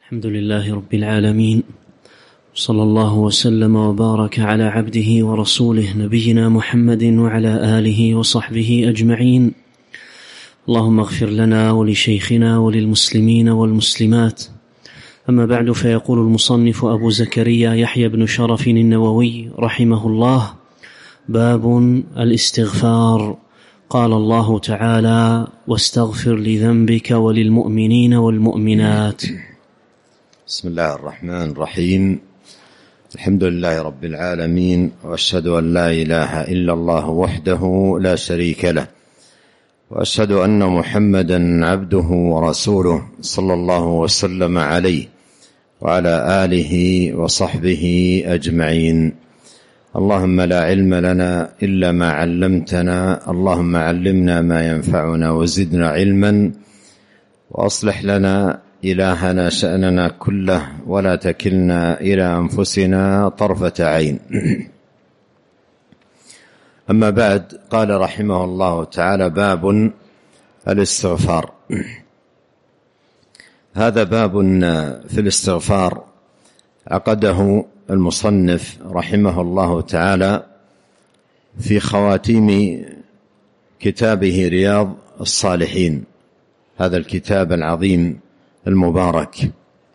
الحمد لله رب العالمين، صلى الله وسلم وبارك على عبده ورسوله نبينا محمد وعلى آله وصحبه أجمعين. اللهم اغفر لنا ولشيخنا وللمسلمين والمسلمات. أما بعد، فيقول المصنف أبو زكريا يحيى بن شرف النووي رحمه الله: باب الاستغفار. قال الله تعالى: واستغفر لذنبك وللمؤمنين والمؤمنات. بسم الله الرحمن الرحيم. الحمد لله رب العالمين، وأشهد أن لا إله إلا الله وحده لا شريك له، وأشهد أن محمدا عبده ورسوله صلى الله وسلم عليه وعلى آله وصحبه أجمعين. اللهم لا علم لنا إلا ما علمتنا، اللهم علمنا ما ينفعنا وزدنا علما، وأصلح لنا إلهنا شأننا كله، ولا تكلنا إلى أنفسنا طرفة عين. أما بعد، قال رحمه الله تعالى: باب الاستغفار. هذا باب في الاستغفار عقده المصنف رحمه الله تعالى في خواتيم كتابه رياض الصالحين، هذا الكتاب العظيم المبارك،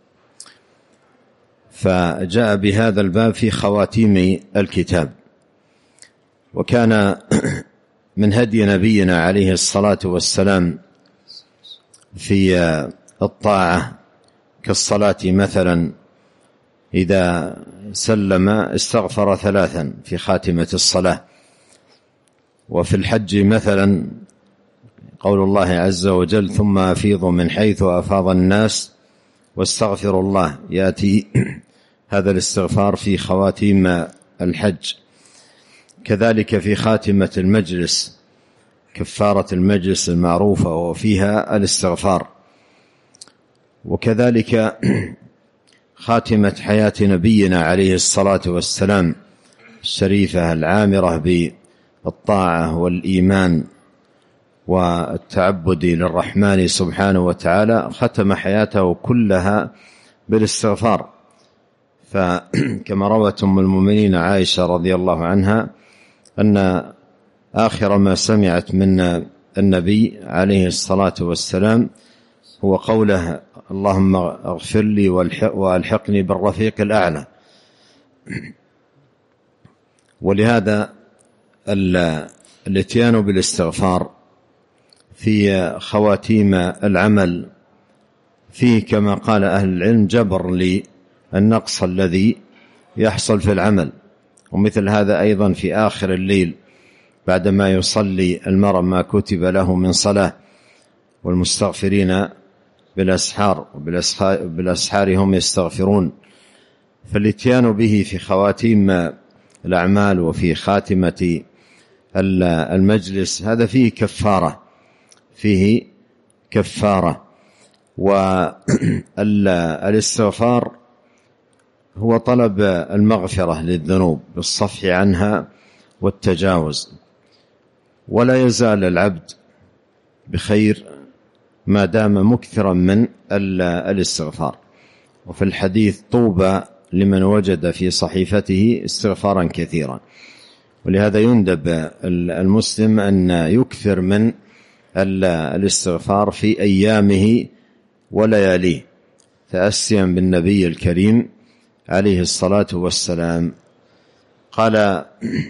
فجاء بهذا الباب في خواتيم الكتاب. وكان من هدي نبينا عليه الصلاة والسلام في الطاعة كالصلاة مثلا، إذا سلم استغفر 3 في خاتمة الصلاة. وفي الحج مثلا قول الله عز وجل: ثم أفيضوا من حيث أفاض الناس واستغفروا الله. يأتي هذا الاستغفار في خواتيم الحج. كذلك في خاتمة المجلس، كفارة المجلس المعروفة وفيها الاستغفار. وكذلك خاتمة حياة نبينا عليه الصلاة والسلام الشريفة العامرة بالطاعة والإيمان والتعبد للرحمن سبحانه وتعالى، ختم حياته كلها بالاستغفار. فكما روت أم المؤمنين عائشة رضي الله عنها أن آخر ما سمعت من النبي عليه الصلاة والسلام هو قوله: اللهم اغفر لي وألحقني بالرفيق الأعلى. ولهذا الاتيان بالاستغفار في خواتيم العمل فيه، كما قال أهل العلم، جبر للنقص الذي يحصل في العمل. ومثل هذا أيضا في آخر الليل بعدما يصلي المرء ما كتب له من صلاة، والمستغفرين بالأسحار، وبالأسحار هم يستغفرون. فالاتيان به في خواتيم الأعمال وفي خاتمة المجلس هذا فيه كفارة. والاستغفار هو طلب المغفرة للذنوب بالصفح عنها والتجاوز. ولا يزال العبد بخير ما دام مكثرا من الاستغفار. وفي الحديث: طوبى لمن وجد في صحيفته استغفارا كثيرا. ولهذا يندب المسلم أن يكثر من الاستغفار في أيامه ولياليه، تأسيا بالنبي الكريم عليه الصلاة والسلام. قال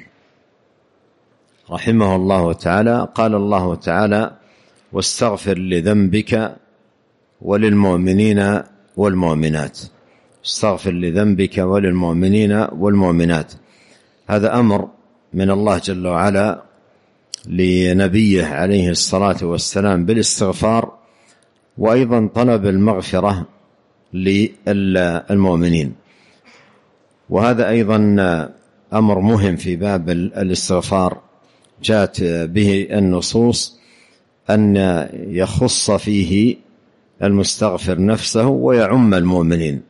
رحمه الله تعالى: قال الله تعالى: واستغفر لذنبك وللمؤمنين والمؤمنات. استغفر لذنبك وللمؤمنين والمؤمنات. هذا أمر من الله جل وعلا لنبيه عليه الصلاة والسلام بالاستغفار، وأيضا طلب المغفرة للمؤمنين. وهذا أيضا أمر مهم في باب الاستغفار، جاءت به النصوص أن يخص فيه المستغفر نفسه ويعم المؤمنين.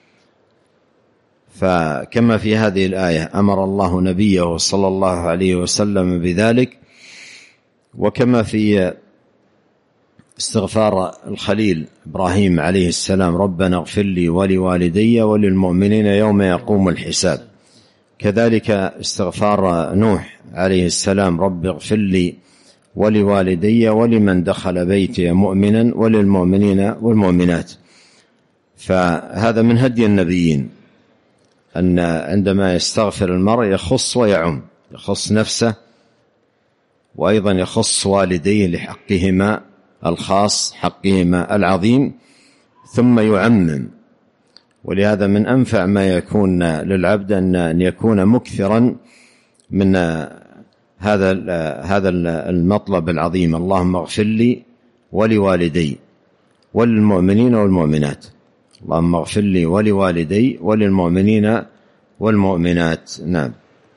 فكما في هذه الآية أمر الله نبيه صلى الله عليه وسلم بذلك، وكما في استغفار الخليل إبراهيم عليه السلام: ربنا اغفر لي ولوالدي وللمؤمنين يوم يقوم الحساب. كذلك استغفار نوح عليه السلام: رب اغفر لي ولوالدي ولمن دخل بيتي مؤمنا وللمؤمنين والمؤمنات. فهذا من هدي النبيين، أن عندما يستغفر المرء يخص ويعم، يخص نفسه وأيضا يخص والديه لحقهما الخاص، حقهما العظيم، ثم يعمم. ولهذا من أنفع ما يكون للعبد أن يكون مكثرا من هذا المطلب العظيم: اللهم اغفر لي ولوالدي وللمؤمنين والمؤمنات. اللهم اغفر لي ولوالدي وللمؤمنين والمؤمنات. نعم.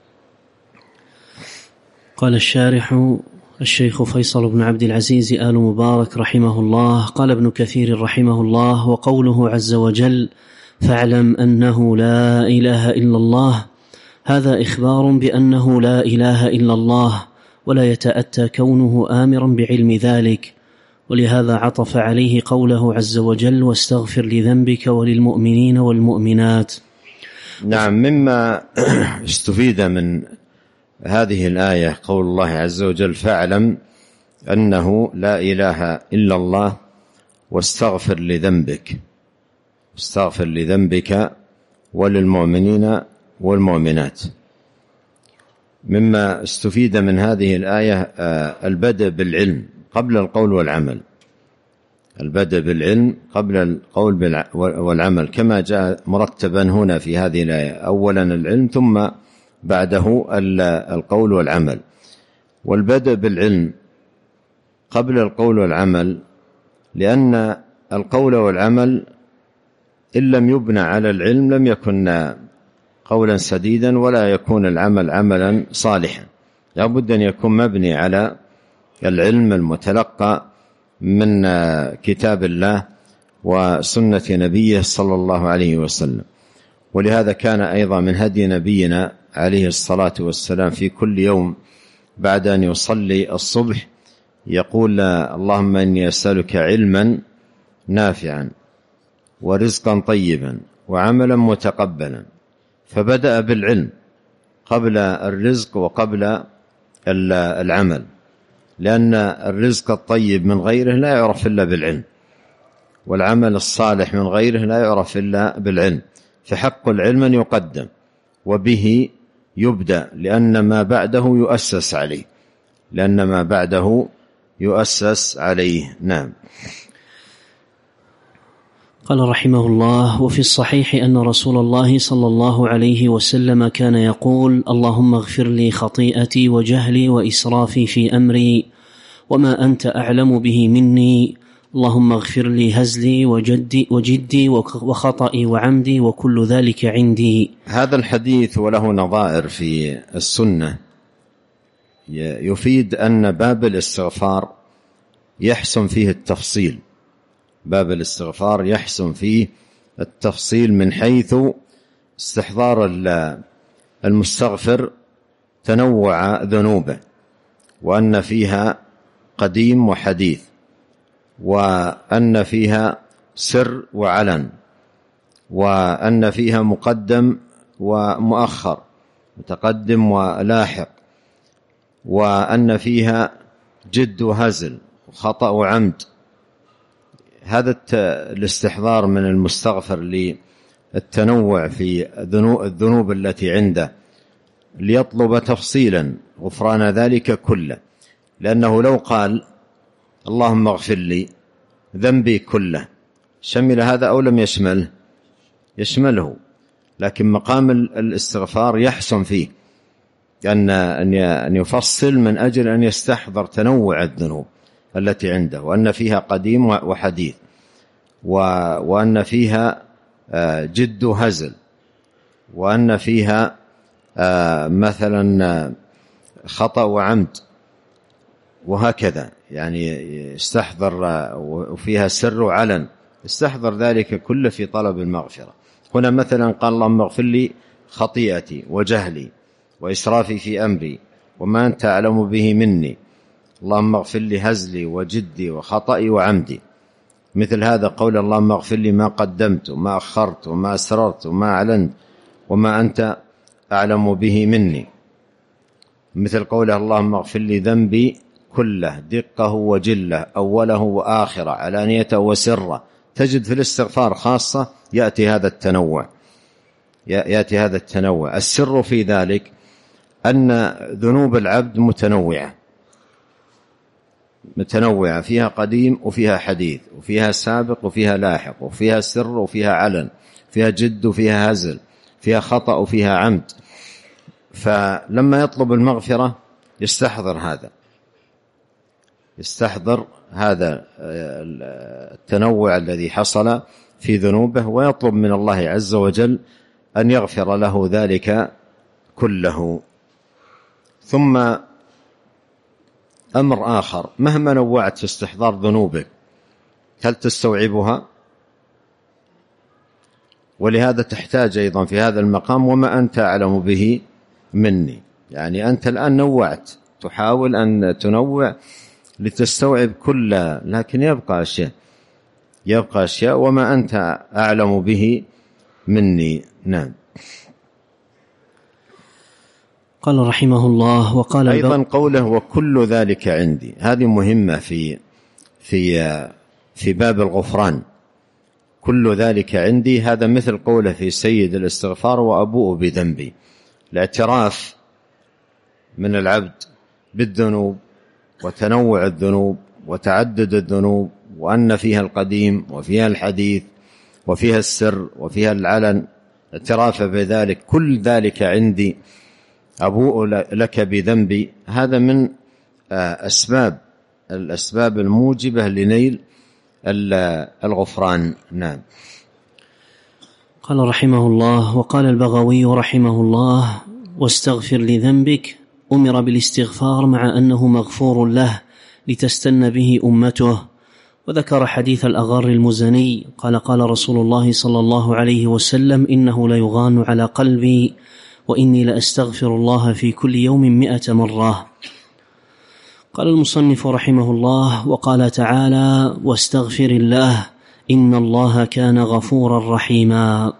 قال الشارح الشيخ فيصل بن عبد العزيز آل مبارك رحمه الله: قال ابن كثير رحمه الله: وقوله عز وجل فاعلم أنه لا إله إلا الله، هذا إخبار بأنه لا إله إلا الله، ولا يتأتى كونه آمرا بعلم ذلك، ولهذا عطف عليه قوله عز وجل: واستغفر لذنبك وللمؤمنين والمؤمنات. نعم. مما استفيد من هذه الآية قول الله عز وجل: فاعلم أنه لا إله إلا الله واستغفر لذنبك، استغفر لذنبك وللمؤمنين والمؤمنات. مما استفيد من هذه الآية البدء بالعلم قبل القول والعمل، البدء بالعلم قبل القول والعمل، كما جاء مرتبا هنا في هذه الآية: أولا العلم ثم بعده القول والعمل. والبدء بالعلم قبل القول والعمل لأن القول والعمل إن لم يبنى على العلم لم يكن قولا سديدا ولا يكون العمل عملا صالحا. لا بد أن يكون مبني على العلم المتلقى من كتاب الله وسنة نبيه صلى الله عليه وسلم. ولهذا كان أيضا من هدي نبينا عليه الصلاة والسلام في كل يوم بعد أن يصلي الصبح يقول: اللهم إني أسألك علما نافعا ورزقا طيبا وعملا متقبلا. فبدأ بالعلم قبل الرزق وقبل العمل، لأن الرزق الطيب من غيره لا يعرف إلا بالعلم، والعمل الصالح من غيره لا يعرف إلا بالعلم. فحق العلم أن يقدم وبه يبدأ، لأن ما بعده يؤسس عليه، لأن ما بعده يؤسس عليه. نعم. قال رحمه الله: وفي الصحيح أن رسول الله صلى الله عليه وسلم كان يقول: اللهم اغفر لي خطيئتي وجهلي وإسرافي في أمري وما أنت أعلم به مني، اللهم اغفر لي هزلي وجدي وخطئي وعمدي وكل ذلك عندي. هذا الحديث وله نظائر في السنة يفيد أن باب الاستغفار يحسن فيه التفصيل، باب الاستغفار يحسن فيه التفصيل من حيث استحضار المستغفر تنوع ذنوبه، وأن فيها قديم وحديث، وأن فيها سر وعلن، وأن فيها مقدم ومؤخر، متقدم ولاحق، وأن فيها جد وهزل وخطأ وعمد. هذا الاستحضار من المستغفر للتنوع في الذنوب التي عنده ليطلب تفصيلا غفران ذلك كله، لأنه لو قال اللهم اغفر لي ذنبي كله شمل هذا أو لم يشمله؟ يشمله. لكن مقام الاستغفار يحسن فيه أن يفصل من أجل أن يستحضر تنوع الذنوب التي عنده، وأن فيها قديم وحديث، وأن فيها جد وهزل، وأن فيها مثلا خطأ وعمد، وهكذا. يعني يستحضر، وفيها سر وعلن، يستحضر ذلك كله في طلب المغفرة. هنا مثلا قال اللهم اغفر لي خطيئتي وجهلي وإسرافي في أمري وما أنت أعلم به مني، اللهم اغفر لي هزلي وجدي وخطئي وعمدي. مثل هذا قول اللهم اغفر لي ما قدمت وما أخرت وما أسررت وما أعلنت وما أنت أعلم به مني. مثل قوله اللهم اغفر لي ذنبي كله دقه وجله أوله وآخره علانيته وسره. تجد في الاستغفار خاصة يأتي هذا التنوع. السر في ذلك أن ذنوب العبد متنوعة، فيها قديم وفيها حديث، وفيها سابق وفيها لاحق، وفيها سر وفيها علن، فيها جد وفيها هزل، فيها خطأ وفيها عمد. فلما يطلب المغفرة يستحضر هذا التنوع الذي حصل في ذنوبه، ويطلب من الله عز وجل أن يغفر له ذلك كله. ثم أمر آخر، مهما نوعت في استحضار ذنوبك هل تستوعبها؟ ولهذا تحتاج أيضا في هذا المقام وما أنت أعلم به مني. يعني أنت الآن نوعت، تحاول أن تنوع لتستوعب كل، لكن يبقى أشياء وما أنت أعلم به مني. نعم. قال رحمه الله وقال أيضا قوله وكل ذلك عندي، هذه مهمة في باب الغفران. كل ذلك عندي، هذا مثل قوله في سيد الاستغفار وأبوء بذنبي. الاعتراف من العبد بالذنوب وتنوع الذنوب وتعدد الذنوب، وأن فيها القديم وفيها الحديث وفيها السر وفيها العلن، اعتراف بذلك. كل ذلك عندي أبوء لك بذنبي، هذا من الأسباب الموجبة لنيل الغفران. نعم. قال رحمه الله وقال البغوي رحمه الله واستغفر لذنبك أمر بالاستغفار مع أنه مغفور له لتستن به أمته. وذكر حديث الأغر المزني قال قال رسول الله صلى الله عليه وسلم إنه ليغان على قلبي وإني لأستغفر الله في كل يوم 100 مرة. قال المصنف رحمه الله وقال تعالى واستغفر الله إن الله كان غفورا رحيما.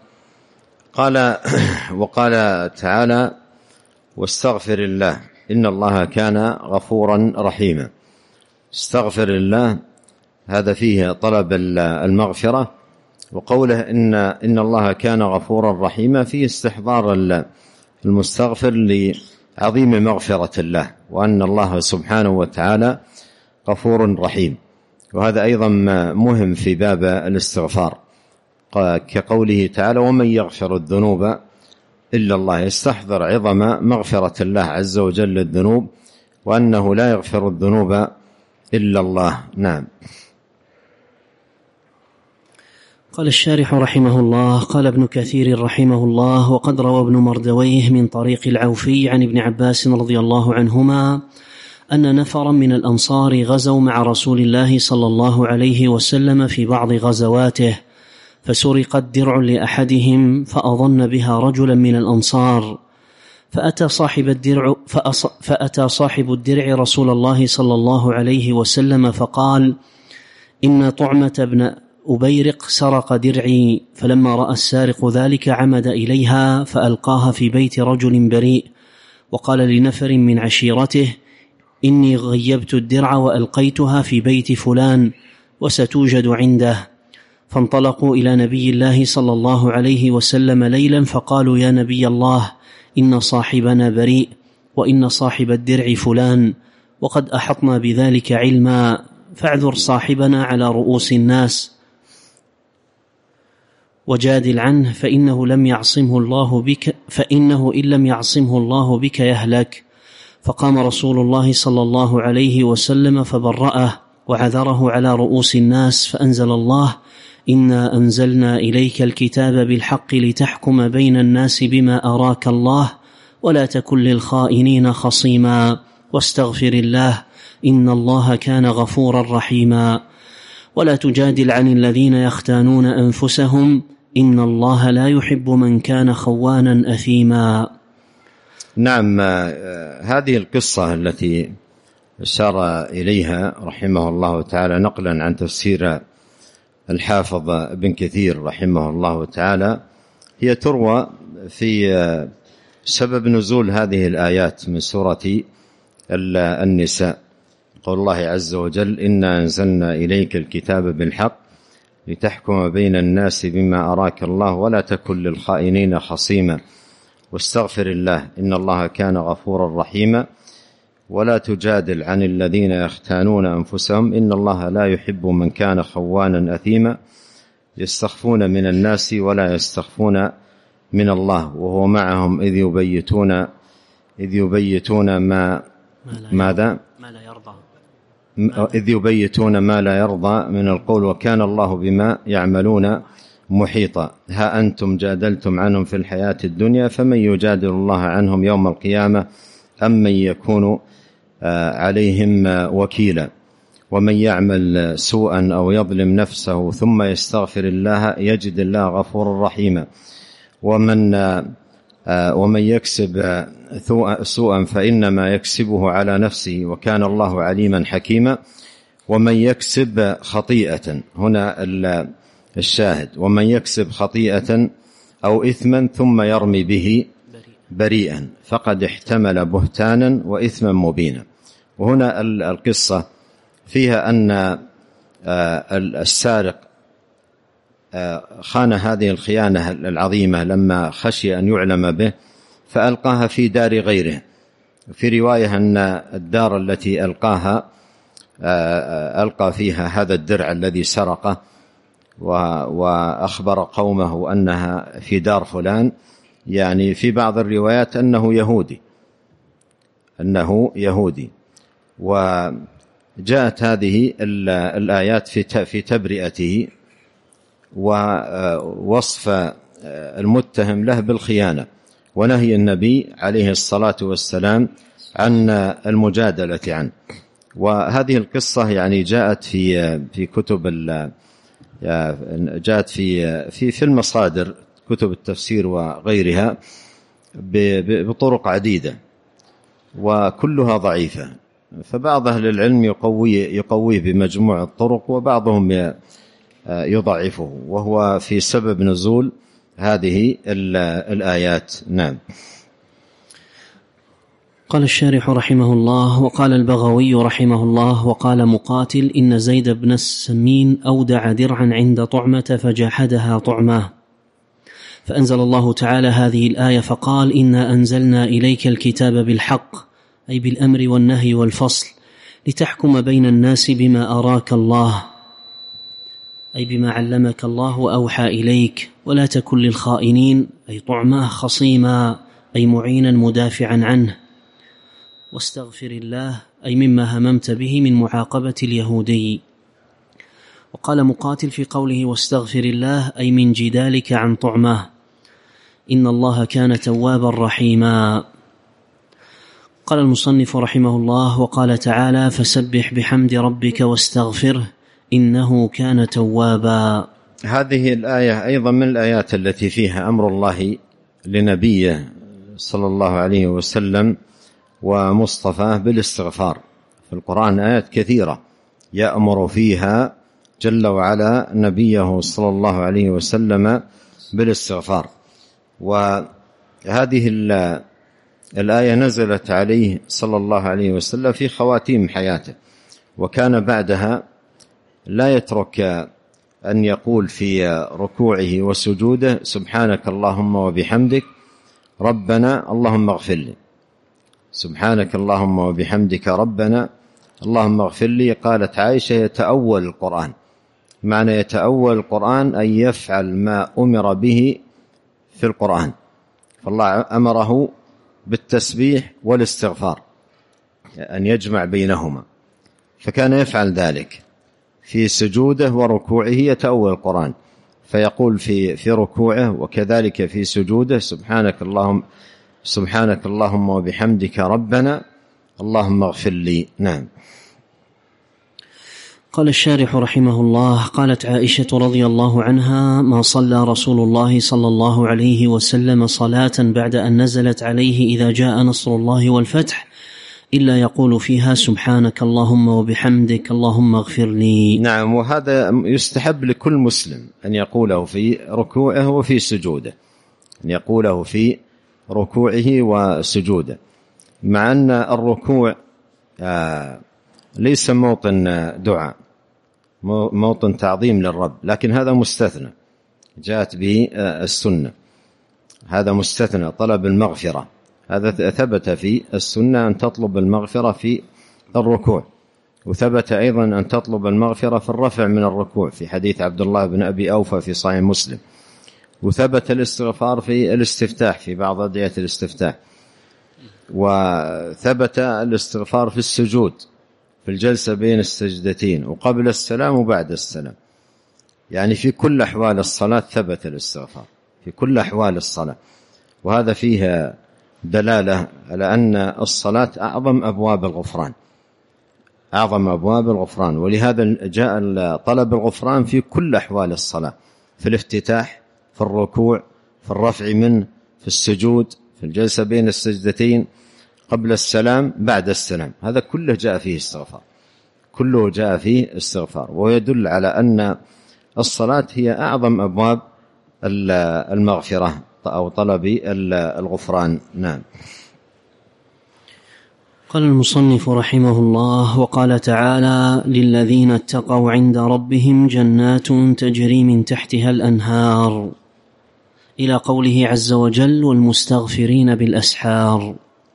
وقال تعالى واستغفر الله إن الله كان غفورا رحيما. استغفر الله هذا فيه طلب المغفرة، وقوله إن الله كان غفورا رحيما فيه استحضار المستغفر لعظيم مغفرة الله، وأن الله سبحانه وتعالى غفور رحيم. وهذا أيضا مهم في باب الاستغفار، كقوله تعالى ومن يغفر الذنوب إلا الله. يستحضر عظم مغفرة الله عز وجل للذنوب، وأنه لا يغفر الذنوب إلا الله. نعم. قال الشارح رحمه الله قال ابن كثير رحمه الله وقد روى ابن مردويه من طريق العوفي عن ابن عباس رضي الله عنهما أن نفرا من الأنصار غزوا مع رسول الله صلى الله عليه وسلم في بعض غزواته، فسرقت درع لأحدهم فأظن بها رجلا من الأنصار، فأتى صاحب الدرع رسول الله صلى الله عليه وسلم فقال إن طعمة بن أبيرق سرق درعي. فلما رأى السارق ذلك عمد إليها فألقاها في بيت رجل بريء، وقال لنفر من عشيرته إني غيبت الدرع وألقيتها في بيت فلان وستوجد عنده. فانطلقوا إلى نبي الله صلى الله عليه وسلم ليلا فقالوا يا نبي الله إن صاحبنا بريء وإن صاحب الدرع فلان، وقد أحطنا بذلك علما، فاعذر صاحبنا على رؤوس الناس وجادل عنه فإنه إن لم يعصمه الله بك يهلك. فقام رسول الله صلى الله عليه وسلم فبرأه وعذره على رؤوس الناس، فأنزل الله إنا أنزلنا إليك الكتاب بالحق لتحكم بين الناس بما أراك الله ولا تكن للخائنين خصيما، واستغفر الله إن الله كان غفورا رحيما، ولا تجادل عن الذين يختانون أنفسهم إن الله لا يحب من كان خوانا أثيما. نعم. هذه القصة التي أشار إليها رحمه الله تعالى نقلا عن تفسير الحافظ ابن كثير رحمه الله تعالى، هي تروى في سبب نزول هذه الآيات من سورة النساء، قول الله عز وجل: إنا أنزلنا إليك الكتاب بالحق لتحكم بين الناس بما أراك الله ولا تكن للخائنين خصيما واستغفر الله إن الله كان غفورا رحيما ولا تجادل عن الذين يختانون أنفسهم إن الله لا يحب من كان خوانا أثيما يستخفون من الناس ولا يستخفون من الله وهو معهم إذ يبيتون ما لا يرضى من القول وكان الله بما يعملون محيطا. ها أنتم جادلتم عنهم في الحياة الدنيا فمن يجادل الله عنهم يوم القيامة أم من يكون عليهم وكيلا ومن يعمل سوءا أو يظلم نفسه ثم يستغفر الله يجد الله غفورا رحيما ومن يكسب سوءا فإنما يكسبه على نفسه وكان الله عليما حكيما ومن يكسب خطيئة، هنا الشاهد، ومن يكسب خطيئة أو إثما ثم يرمي به بريئا فقد احتمل بهتانا وإثما مبينا. وهنا القصة فيها أن السارق خان هذه الخيانة العظيمة لما خشي أن يعلم به فألقاها في دار غيره. في رواية أن الدار التي ألقى فيها هذا الدرع الذي سرقه وأخبر قومه أنها في دار فلان، يعني في بعض الروايات أنه يهودي. وجاءت هذه الآيات في تبرئته ووصف المتهم له بالخيانة ونهي النبي عليه الصلاة والسلام عن المجادلة عنه. وهذه القصة يعني جاءت في كتب جاءت في المصادر كتب التفسير وغيرها بطرق عديدة وكلها ضعيفة، فبعض أهل العلم يقويه بمجموع الطرق وبعضهم يضعفه، وهو في سبب نزول هذه الآيات. نعم. قال الشارح رحمه الله: وقال البغوي رحمه الله: وقال مقاتل: إن زيد بن السمين أودع درعا عند طعمة فجحدها طعماه، فأنزل الله تعالى هذه الآية فقال: إنا أنزلنا إليك الكتاب بالحق، أي بالأمر والنهي والفصل، لتحكم بين الناس بما أراك الله، أي بما علمك الله وأوحى إليك، ولا تكن للخائنين، أي طعماه، خصيما، أي معينا مدافعا عنه، واستغفر الله، أي مما هممت به من معاقبة اليهودي. وقال مقاتل في قوله واستغفر الله أي من جدالك عن طعمه، إن الله كان توابا رحيما. قال المصنف رحمه الله: وقال تعالى فسبح بحمد ربك واستغفره إنه كان توابا. هذه الآية أيضا من الآيات التي فيها أمر الله لنبيه صلى الله عليه وسلم ومصطفاه بالاستغفار. في القرآن آيات كثيرة يأمر فيها جل وعلا نبيه صلى الله عليه وسلم بالاستغفار. وهذه الآية نزلت عليه صلى الله عليه وسلم في خواتيم حياته، وكان بعدها لا يترك أن يقول في ركوعه وسجوده سبحانك اللهم وبحمدك ربنا اللهم اغفر لي، سبحانك اللهم وبحمدك ربنا اللهم اغفر لي. قالت عائشة يتأول القرآن، معنى يتأول القرآن أن يفعل ما أمر به في القرآن، فالله أمره بالتسبيح والاستغفار أن يجمع بينهما، فكان يفعل ذلك في سجوده وركوعه، يتأول القرآن فيقول في ركوعه وكذلك في سجوده سبحانك اللهم وبحمدك ربنا اللهم اغفر لي. نعم. قال الشارح رحمه الله: قالت عائشة رضي الله عنها: ما صلى رسول الله صلى الله عليه وسلم صلاة بعد أن نزلت عليه إذا جاء نصر الله والفتح إلا يقول فيها سبحانك اللهم وبحمدك اللهم اغفر لي. نعم، وهذا يستحب لكل مسلم أن يقوله في ركوعه وفي سجوده، أن يقوله في ركوعه وسجوده، مع أن الركوع ليس موطن دعاء، موطن تعظيم للرب، لكن هذا مستثنى جاءت به السنة، هذا مستثنى طلب المغفرة، هذا ثبت في السنة أن تطلب المغفرة في الركوع، وثبت أيضا أن تطلب المغفرة في الرفع من الركوع في حديث عبد الله بن أبي أوفى في صحيح مسلم، وثبت الاستغفار في الاستفتاح في بعض أدعية الاستفتاح، وثبت الاستغفار في السجود في الجلسة بين السجدتين وقبل السلام وبعد السلام، يعني في كل أحوال الصلاة ثبت الاستغفار في كل أحوال الصلاة، وهذا فيه دلالة على أن الصلاة أعظم أبواب الغفران، أعظم أبواب الغفران، ولهذا جاء طلب الغفران في كل أحوال الصلاة، في الافتتاح، في الركوع، في الرفع منه، في السجود، في الجلسة بين السجدتين، قبل السلام، بعد السلام، هذا كله جاء فيه استغفار، كله جاء فيه استغفار، ويدل على أن الصلاة هي أعظم أبواب المغفرة أو طلب الغفران. نعم. قال المصنف رحمه الله: وقال تعالى: للذين اتقوا عند ربهم جنات تجري من تحتها الأنهار، إلى قوله عز وجل: والمستغفرين بالأسحار.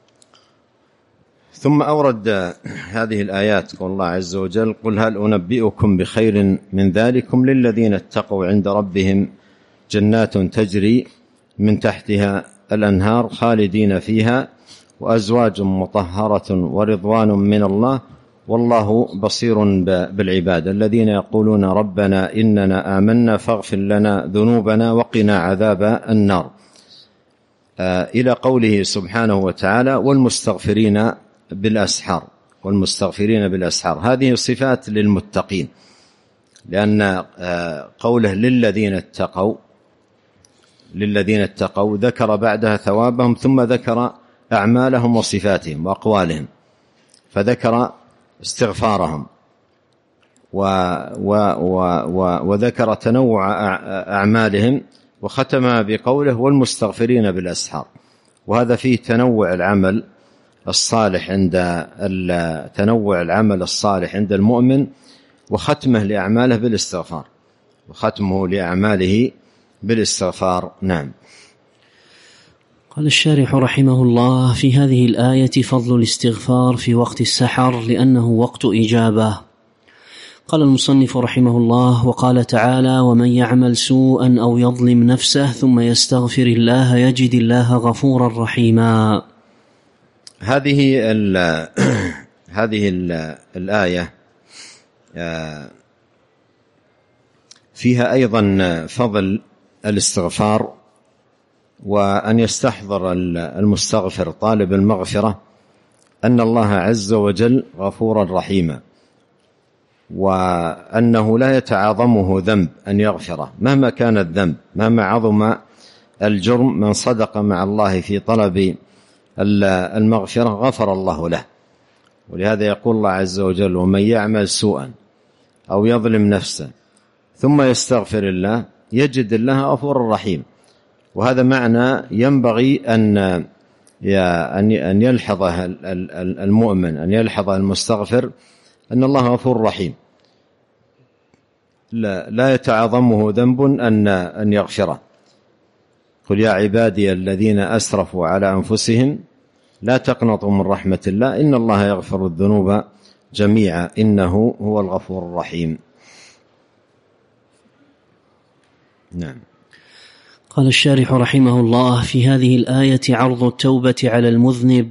ثم أورد هذه الآيات قول الله عز وجل: قل هل أنبئكم بخير من ذلكم للذين اتقوا عند ربهم جنات تجري من تحتها الأنهار خالدين فيها وأزواج مطهرة ورضوان من الله والله بصير بالعباد الذين يقولون ربنا إننا آمنا فاغفر لنا ذنوبنا وقنا عذاب النار، إلى قوله سبحانه وتعالى: والمستغفرين بالأسحار. والمستغفرين بالأسحار هذه صفات للمتقين، لأن قوله للذين اتقوا ذكر بعدها ثوابهم، ثم ذكر أعمالهم وصفاتهم وأقوالهم، فذكر استغفارهم وذكر تنوع أعمالهم، وختم بقوله: والمستغفرين بالأسحار. وهذا فيه تنوع العمل الصالح عند المؤمن، وختمه لأعماله بالاستغفار. نعم. قال الشارح رحمه الله: في هذه الآية فضل الاستغفار في وقت السحر لأنه وقت إجابة. قال المصنف رحمه الله: وقال تعالى: ومن يعمل سوءا أو يظلم نفسه ثم يستغفر الله يجد الله غفورا رحيما. هذه الآية فيها أيضا فضل الاستغفار، وأن يستحضر المستغفر طالب المغفرة أن الله عز وجل غفورا رحيما، وأنه لا يتعاظمه ذنب أن يغفره مهما كان الذنب، مهما عظم الجرم، من صدق مع الله في طلب المغفرة غفر الله له. ولهذا يقول الله عز وجل: ومن يعمل سوءا أو يظلم نفسه ثم يستغفر الله يجد الله غفورا رحيم. وهذا معنى ينبغي أن يلحظه المؤمن، أن يلحظ المستغفر أن الله غفور رحيم، لا يتعاظمه ذنب أن يغفره. قل يا عبادي الذين أسرفوا على أنفسهم لا تقنطوا من رحمة الله إن الله يغفر الذنوب جميعا إنه هو الغفور الرحيم. نعم. قال الشارح رحمه الله: في هذه الآية عرض التوبة على المذنب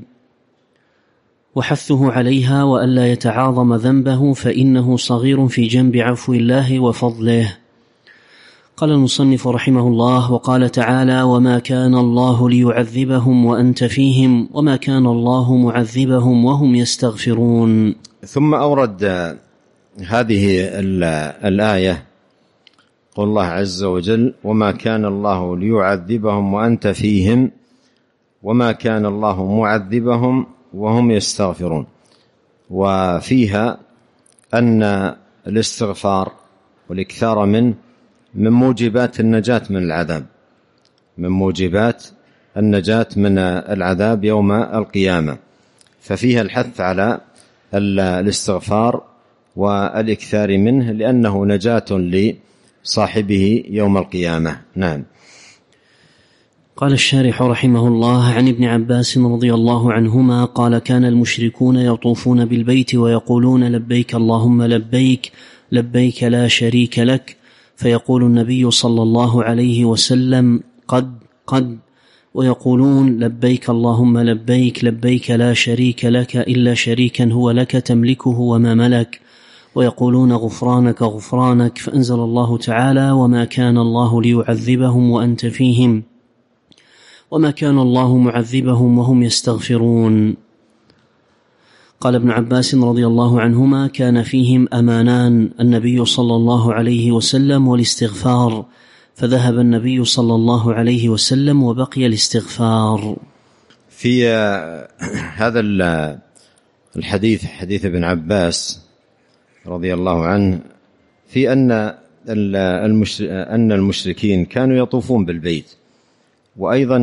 وحثه عليها وألا يتعاظم ذنبه فإنه صغير في جنب عفو الله وفضله. قال المصنف رحمه الله: وقال تعالى: وما كان الله ليعذبهم وأنت فيهم وما كان الله معذبهم وهم يستغفرون. ثم أورد هذه الآية قول الله عز وجل: وما كان الله ليعذبهم وأنت فيهم وما كان الله معذبهم وهم يستغفرون. وفيها أن الاستغفار والإكثار منه من موجبات النجاة من العذاب، من موجبات النجاة من العذاب يوم القيامة. ففيها الحث على الاستغفار والإكثار منه لأنه نجاة لصاحبه يوم القيامة. نعم. قال الشارح رحمه الله: عن ابن عباس رضي الله عنهما قال: كان المشركون يطوفون بالبيت ويقولون لبيك اللهم لبيك لبيك لا شريك لك، فيقول النبي صلى الله عليه وسلم: قد، ويقولون لبيك اللهم لبيك لبيك لا شريك لك إلا شريكا هو لك تملكه وما ملك، ويقولون غفرانك غفرانك، فأنزل الله تعالى: وما كان الله ليعذبهم وأنت فيهم وما كان الله معذبهم وهم يستغفرون. قال ابن عباس رضي الله عنهما: كان فيهم أمانان، النبي صلى الله عليه وسلم والاستغفار، فذهب النبي صلى الله عليه وسلم وبقي الاستغفار. في هذا الحديث، حديث ابن عباس رضي الله عنه، في أن المشركين كانوا يطوفون بالبيت وأيضا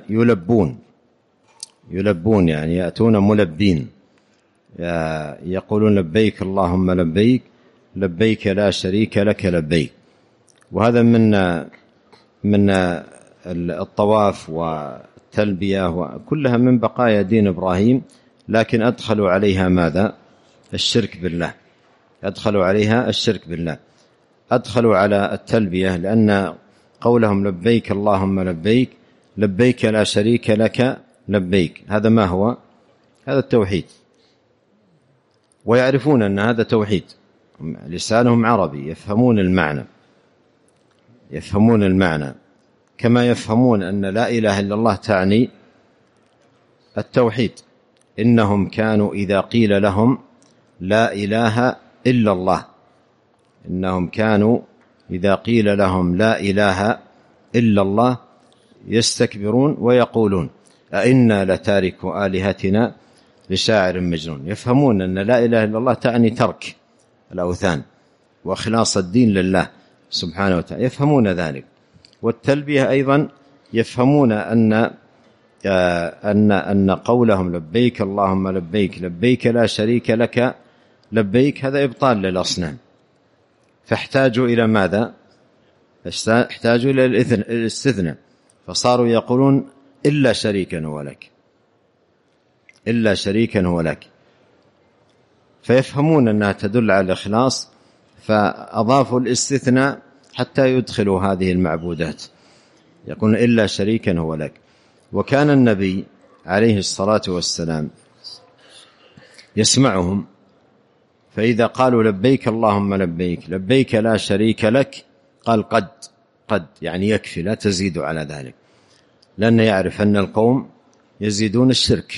يلبون يعني يأتون ملبين، يقولون لبيك اللهم لبيك لبيك لا شريك لك لبيك. وهذا من الطواف والتلبية وكلها من بقايا دين إبراهيم، لكن أدخلوا عليها ماذا؟ الشرك بالله. أدخلوا عليها الشرك بالله، أدخلوا على التلبية، لأن قولهم لبيك اللهم لبيك لبيك لا شريك لك لبيك، هذا ما هو؟ هذا التوحيد، ويعرفون أن هذا توحيد، لسانهم عربي، يفهمون المعنى كما يفهمون أن لا إله إلا الله تعني التوحيد. إنهم كانوا إذا قيل لهم لا إله إلا الله، إنهم كانوا إذا قيل لهم لا إله إلا الله يستكبرون ويقولون أئنا لتاركو آلهتنا لشاعر مجنون. يفهمون أن لا إله إلا الله تعني ترك الأوثان وإخلاص الدين لله سبحانه وتعالى، يفهمون ذلك. والتلبية أيضا يفهمون أن قولهم لبيك اللهم لبيك لبيك لا شريك لك لبيك، هذا إبطال للأصنام، فاحتاجوا إلى ماذا؟ احتاجوا إلى الاستثناء، فصاروا يقولون إلا شريكا هو لك، إلا شريكا هو لك، فيفهمون أنها تدل على الإخلاص، فأضافوا الاستثناء حتى يدخلوا هذه المعبودات، يقولون إلا شريكا هو لك. وكان النبي عليه الصلاة والسلام يسمعهم، فإذا قالوا لبيك اللهم لبيك لبيك لا شريك لك، قال قد يعني يكفي، لا تزيدوا على ذلك، لأنه يعرف أن القوم يزيدون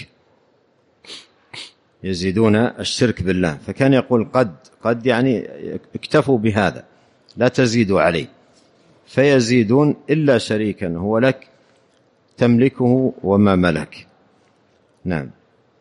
الشرك بالله، فكان يقول قد يعني اكتفوا بهذا لا تزيدوا عليه، فيزيدون إلا شريكا هو لك تملكه وما ملك. نعم.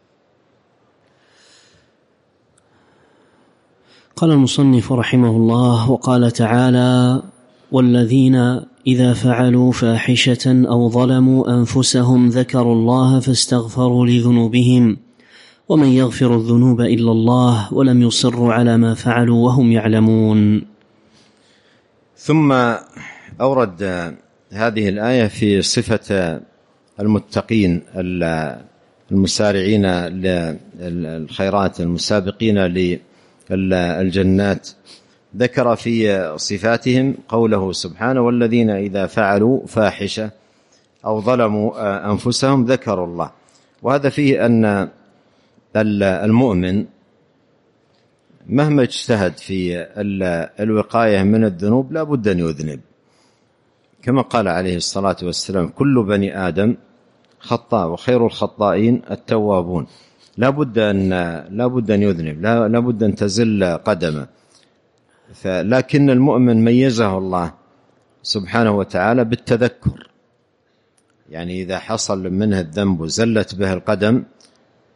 قال المصنف رحمه الله: وقال تعالى: والذين إذا فعلوا فاحشة أو ظلموا أنفسهم ذكروا الله فاستغفروا لذنوبهم ومن يغفر الذنوب إلا الله ولم يصروا على ما فعلوا وهم يعلمون. ثم أورد هذه الآية في صفة المتقين المسارعين للخيرات المسابقين للجنات، ذكر في صفاتهم قوله سبحانه: والذين إذا فعلوا فاحشة أو ظلموا أنفسهم ذكروا الله. وهذا فيه أن المؤمن مهما اجتهد في الوقاية من الذنوب لا بد أن يذنب، كما قال عليه الصلاة والسلام: كل بني آدم خطاء وخير الخطائين التوابون. لا بد أن يذنب، لا بد أن تزل قدمه. لكن المؤمن ميزه الله سبحانه وتعالى بالتذكر، يعني إذا حصل منه الذنب وزلت به القدم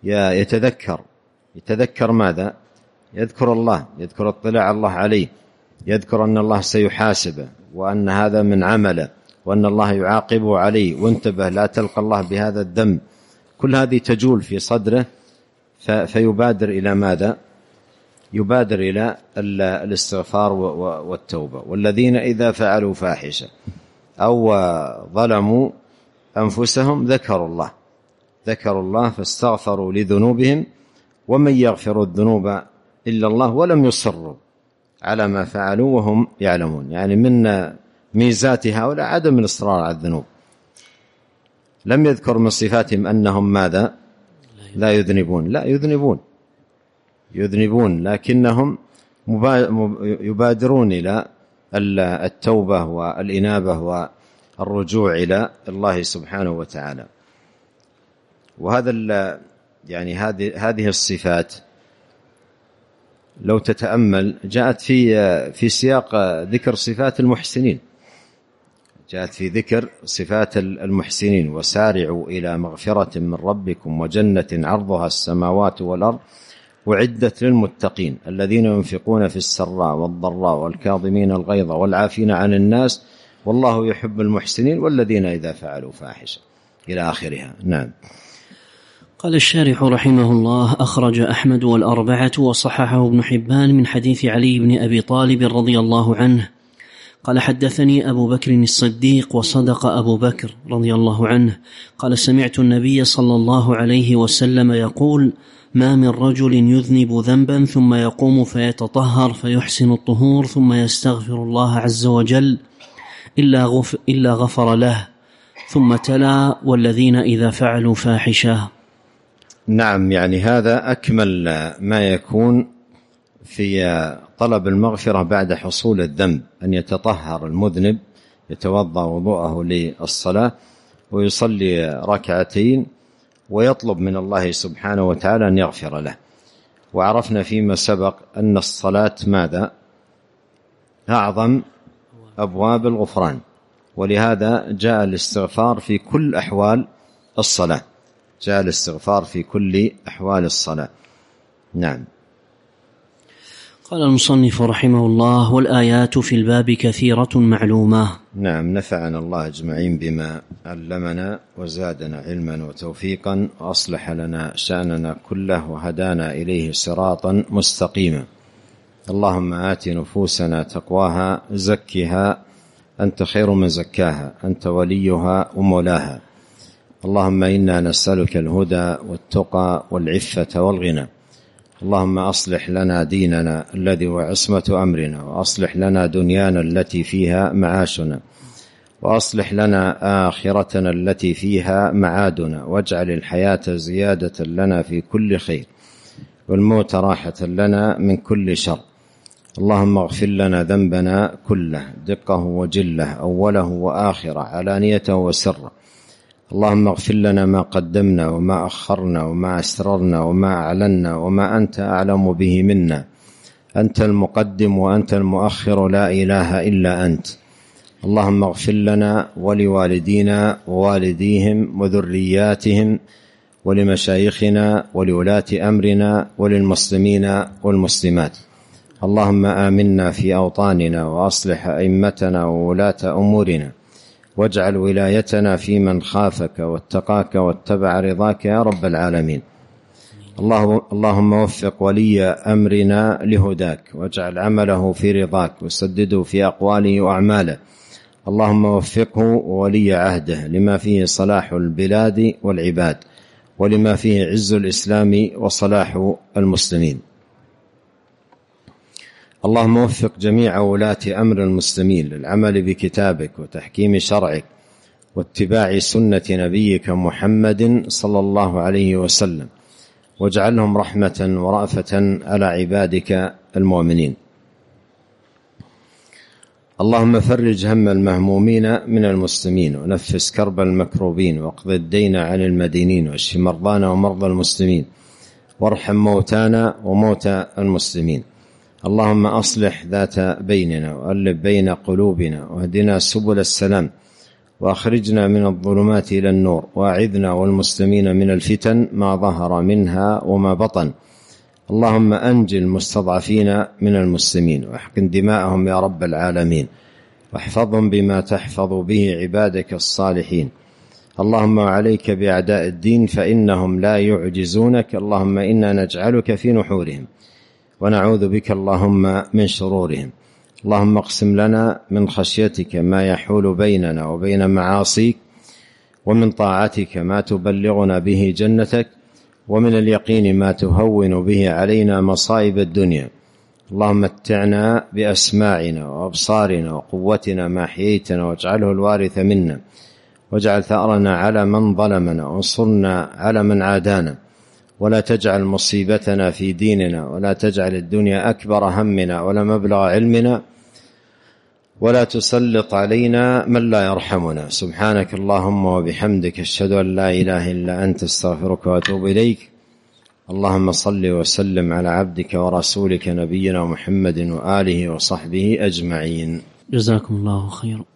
يتذكر ماذا؟ يذكر الله، يذكر اطلاع الله عليه، يذكر أن الله سيحاسبه وأن هذا من عمله وأن الله يعاقبه عليه، وانتبه لا تلقى الله بهذا الذنب. كل هذه تجول في صدره فيبادر إلى ماذا؟ يبادر إلى الاستغفار والتوبة. والذين إذا فعلوا فاحشة أو ظلموا أنفسهم ذكروا الله فاستغفروا لذنوبهم ومن يغفر الذنوب إلا الله ولم يصروا على ما فعلوا وهم يعلمون. يعني من ميزات هؤلاء عدم الإصرار على الذنوب. لم يذكر من صفاتهم أنهم ماذا؟ لا يذنبون، لا يذنبون لكنهم يبادرون إلى التوبة والإنابة والرجوع إلى الله سبحانه وتعالى. وهذا يعني هذه الصفات لو تتأمل جاءت في سياق ذكر صفات المحسنين، جاءت في ذكر صفات المحسنين: وسارعوا إلى مغفرة من ربكم وجنة عرضها السماوات والأرض أعدت للمتقين الذين ينفقون في السراء والضراء والكاظمين الغيظ والعافين عن الناس والله يحب المحسنين والذين إذا فعلوا فاحشة إلى آخرها. نعم. قال الشارح رحمه الله: أخرج أحمد والأربعة وصححه ابن حبان من حديث علي بن أبي طالب رضي الله عنه قال: حدثني أبو بكر الصديق وصدق أبو بكر رضي الله عنه قال: سمعت النبي صلى الله عليه وسلم يقول: ما من رجل يذنب ذنبا ثم يقوم فيتطهر فيحسن الطهور ثم يستغفر الله عز وجل إلا غفر له. ثم تلا: والذين إذا فعلوا فاحشة. نعم، يعني هذا أكمل ما يكون في طلب المغفرة بعد حصول الذنب، أن يتطهر المذنب، يتوضأ وضوءه للصلاة ويصلي ركعتين ويطلب من الله سبحانه وتعالى أن يغفر له. وعرفنا فيما سبق أن الصلاة ماذا؟ أعظم أبواب الغفران، ولهذا جاء الاستغفار في كل أحوال الصلاة، جاء الاستغفار في كل أحوال الصلاة. نعم. قال المصنف رحمه الله: والآيات في الباب كثيرة معلومة. نعم، نفعنا الله أجمعين بما علمنا وزادنا علما وتوفيقا وأصلح لنا شأننا كله وهدانا إليه صراطا مستقيما. اللهم آت نفوسنا تقواها زكها أنت خير من زكاها أنت وليها ومولاها. اللهم إنا نسألك الهدى والتقى والعفة والغنى. اللهم أصلح لنا ديننا الذي هو عصمة أمرنا، وأصلح لنا دنيانا التي فيها معاشنا، وأصلح لنا آخرتنا التي فيها معادنا، واجعل الحياة زيادة لنا في كل خير والموت راحة لنا من كل شر. اللهم اغفر لنا ذنبنا كله دقه وجله أوله وآخره علانيته وسره. اللهم اغفر لنا ما قدمنا وما أخرنا وما أسررنا وما أعلنا وما أنت أعلم به منا. أنت المقدم وأنت المؤخر، لا إله إلا أنت. اللهم اغفر لنا ولوالدينا ووالديهم وذرياتهم ولمشايخنا ولولاة أمرنا وللمسلمين والمسلمات. اللهم آمنا في أوطاننا وأصلح أئمتنا وولاة أمورنا، واجعل ولايتنا في من خافك واتقاك واتبع رضاك يا رب العالمين. اللهم وفق ولي أمرنا لهداك، واجعل عمله في رضاك، وسدده في أقواله وأعماله. اللهم وفقه وولي عهده لما فيه صلاح البلاد والعباد، ولما فيه عز الإسلام وصلاح المسلمين. اللهم وفق جميع ولاة أمر المسلمين للعمل بكتابك وتحكيم شرعك واتباع سنة نبيك محمد صلى الله عليه وسلم، واجعلهم رحمة ورأفة على عبادك المؤمنين. اللهم فرج هم المهمومين من المسلمين، ونفس كرب المكروبين، واقض الدين عن المدينين، واشف مرضانا ومرضى المسلمين، وارحم موتانا وموتى المسلمين. اللهم أصلح ذات بيننا، وألف بين قلوبنا، واهدنا سبل السلام، وأخرجنا من الظلمات إلى النور، وأعذنا والمسلمين من الفتن ما ظهر منها وما بطن. اللهم أنجِ المستضعفين من المسلمين، واحقن دماءهم يا رب العالمين، واحفظهم بما تحفظ به عبادك الصالحين. اللهم عليك بأعداء الدين فإنهم لا يعجزونك. اللهم إنا نجعلك في نحورهم ونعوذ بك اللهم من شرورهم. اللهم اقسم لنا من خشيتك ما يحول بيننا وبين معاصيك، ومن طاعتك ما تبلغنا به جنتك، ومن اليقين ما تهون به علينا مصائب الدنيا. اللهم متعنا بأسماعنا وأبصارنا وقوتنا ما أحييتنا، واجعله الوارث منا، واجعل ثأرنا على من ظلمنا، وانصرنا على من عادانا، ولا تجعل مصيبتنا في ديننا، ولا تجعل الدنيا أكبر همنا ولا مبلغ علمنا، ولا تسلط علينا من لا يرحمنا. سبحانك اللهم وبحمدك، أشهد أن لا إله إلا أنت، استغفرك وأتوب إليك. اللهم صل وسلم على عبدك ورسولك نبينا محمد وآله وصحبه أجمعين. جزاكم الله خيرا.